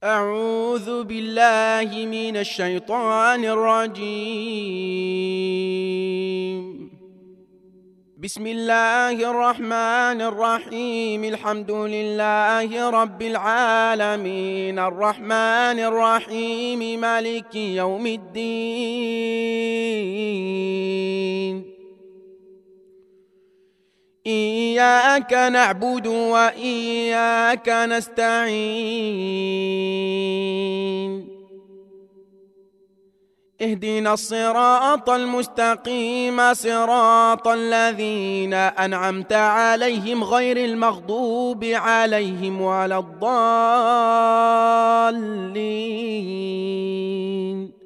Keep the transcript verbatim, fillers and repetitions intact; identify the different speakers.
Speaker 1: أعوذ بالله من الشيطان الرجيم. بسم الله الرحمن الرحيم. الحمد لله رب العالمين، الرحمن الرحيم، مالك يوم الدين. إياك نعبد وإياك نستعين. اهدنا الصراط المستقيم، صراط الذين أنعمت عليهم غير المغضوب عليهم ولا الضالين.